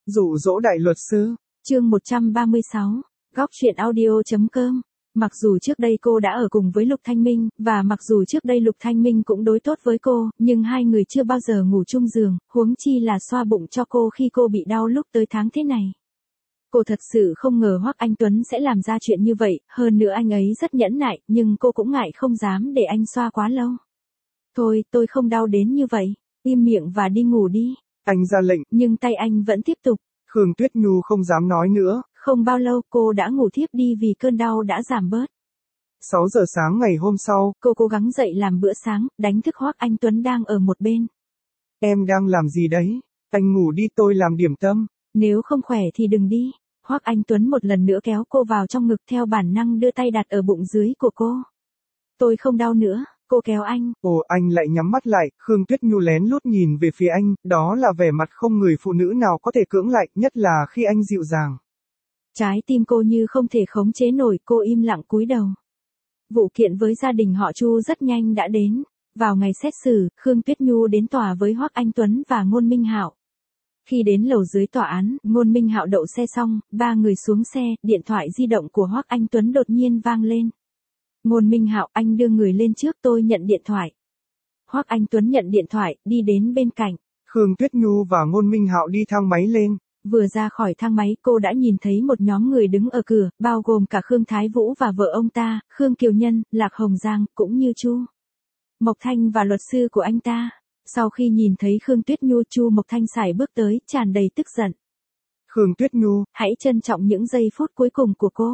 Dụ dỗ đại luật sư. Chương 136. Góc truyện audio.com. Mặc dù trước đây cô đã ở cùng với Lục Thanh Minh, và mặc dù trước đây Lục Thanh Minh cũng đối tốt với cô, nhưng hai người chưa bao giờ ngủ chung giường, huống chi là xoa bụng cho cô khi cô bị đau lúc tới tháng thế này. Cô thật sự không ngờ Hoắc Anh Tuấn sẽ làm ra chuyện như vậy, hơn nữa anh ấy rất nhẫn nại, nhưng cô cũng ngại không dám để anh xoa quá lâu. Thôi, tôi không đau đến như vậy, im miệng và đi ngủ đi. Anh ra lệnh, Nhưng tay anh vẫn tiếp tục. Khương Tuyết Nhu không dám nói nữa. Không bao lâu cô đã ngủ thiếp đi vì cơn đau đã giảm bớt. 6 giờ sáng ngày hôm sau, cô cố gắng dậy làm bữa sáng, đánh thức Hoắc Anh Tuấn đang ở một bên. Em đang làm gì đấy? Anh ngủ đi, tôi làm điểm tâm. Nếu không khỏe thì đừng đi. Hoắc Anh Tuấn một lần nữa kéo cô vào trong ngực, theo bản năng đưa tay đặt ở bụng dưới của cô. Tôi không đau nữa, cô kéo anh. Ồ, anh lại nhắm mắt lại. Khương Tuyết Nhu lén lút nhìn về phía anh, đó là vẻ mặt không người phụ nữ nào có thể cưỡng lại, nhất là khi anh dịu dàng. Trái tim cô như không thể khống chế nổi, cô im lặng cúi đầu. Vụ kiện với gia đình họ Chu rất nhanh đã đến. Vào ngày xét xử, Khương Tuyết Nhu đến tòa với Hoắc Anh Tuấn và Ngôn Minh Hạo. Khi đến lầu dưới tòa án, Ngôn Minh Hạo đậu xe xong, ba người xuống xe, điện thoại di động của Hoắc Anh Tuấn đột nhiên vang lên. Ngôn Minh Hạo, anh đưa người lên trước, tôi nhận điện thoại. Hoắc Anh Tuấn nhận điện thoại, đi đến bên cạnh. Khương Tuyết Nhu và Ngôn Minh Hạo đi thang máy lên. Vừa ra khỏi thang máy, cô đã nhìn thấy một nhóm người đứng ở cửa, bao gồm cả Khương Thái Vũ và vợ ông ta, Khương Kiều Nhân, Lạc Hồng Giang, cũng như Chu Mộc Thanh và luật sư của anh ta. Sau khi nhìn thấy Khương Tuyết Nhu, Chu Mộc Thanh sải bước tới, tràn đầy tức giận. Khương Tuyết Nhu, hãy trân trọng những giây phút cuối cùng của cô.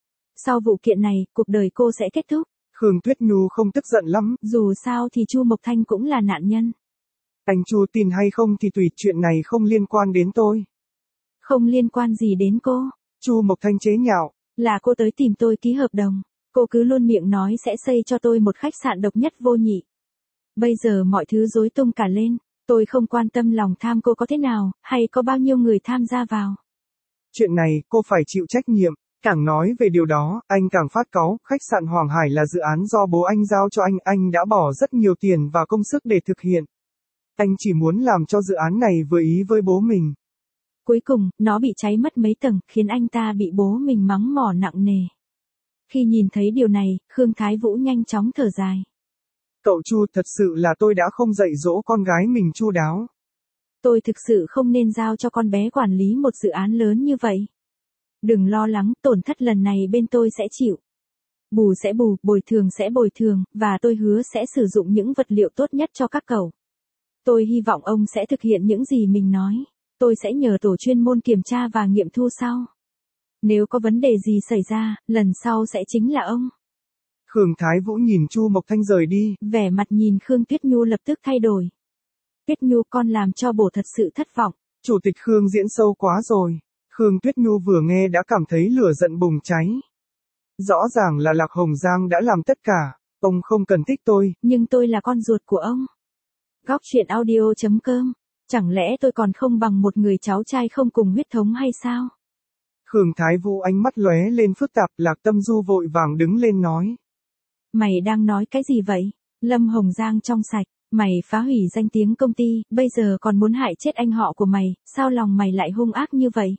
Sau vụ kiện này, cuộc đời cô sẽ kết thúc. Khương Tuyết Nhu không tức giận lắm. Dù sao thì Chu Mộc Thanh cũng là nạn nhân. Anh Chu tin hay không thì tùy, chuyện này không liên quan đến tôi. Không liên quan gì đến cô. Chu Mộc Thanh chế nhạo. Là cô tới tìm tôi ký hợp đồng. Cô cứ luôn miệng nói sẽ xây cho tôi một khách sạn độc nhất vô nhị. Bây giờ mọi thứ rối tung cả lên. Tôi không quan tâm lòng tham cô có thế nào, hay có bao nhiêu người tham gia vào. Chuyện này, cô phải chịu trách nhiệm. Càng nói về điều đó, anh càng phát cáu. Khách sạn Hoàng Hải là dự án do bố anh giao cho anh đã bỏ rất nhiều tiền và công sức để thực hiện. Anh chỉ muốn làm cho dự án này vừa ý với bố mình. Cuối cùng, nó bị cháy mất mấy tầng, khiến anh ta bị bố mình mắng mỏ nặng nề. Khi nhìn thấy điều này, Khương Thái Vũ nhanh chóng thở dài. Cậu Chu, thật sự là tôi đã không dạy dỗ con gái mình chu đáo. Tôi thực sự không nên giao cho con bé quản lý một dự án lớn như vậy. Đừng lo lắng, tổn thất lần này bên tôi sẽ chịu. Bù sẽ bù, bồi thường sẽ bồi thường, và tôi hứa sẽ sử dụng những vật liệu tốt nhất cho các cậu. Tôi hy vọng ông sẽ thực hiện những gì mình nói. Tôi sẽ nhờ tổ chuyên môn kiểm tra và nghiệm thu sau. Nếu có vấn đề gì xảy ra, lần sau sẽ chính là ông. Khương Thái Vũ nhìn Chu Mộc Thanh rời đi. Vẻ mặt nhìn Khương Tuyết Nhu lập tức thay đổi. Tuyết Nhu, con làm cho bổ thật sự thất vọng. Chủ tịch Khương diễn sâu quá rồi. Khương Tuyết Nhu vừa nghe đã cảm thấy lửa giận bùng cháy. Rõ ràng là Lạc Hồng Giang đã làm tất cả. Ông không cần thích tôi. Nhưng tôi là con ruột của ông. Góc truyện audio.com. Chẳng lẽ tôi còn không bằng một người cháu trai không cùng huyết thống hay sao? Khương Thái Vũ ánh mắt lóe lên phức tạp. Lạc Tâm Du vội vàng đứng lên nói. Mày đang nói cái gì vậy? Lâm Hồng Giang trong sạch. Mày phá hủy danh tiếng công ty, bây giờ còn muốn hại chết anh họ của mày, sao lòng mày lại hung ác như vậy?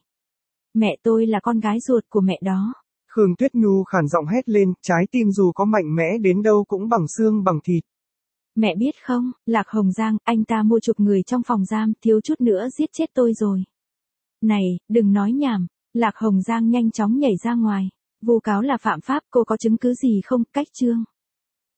Mẹ tôi là con gái ruột của mẹ đó. Khương Tuyết Nhu khản giọng hét lên, trái tim dù có mạnh mẽ đến đâu cũng bằng xương bằng thịt. Mẹ biết không, Lạc Hồng Giang, anh ta mua chuộc người trong phòng giam, thiếu chút nữa giết chết tôi rồi. Này, đừng nói nhảm. Lạc Hồng Giang nhanh chóng nhảy ra ngoài. Vu cáo là phạm pháp, cô có chứng cứ gì không? Cách chương.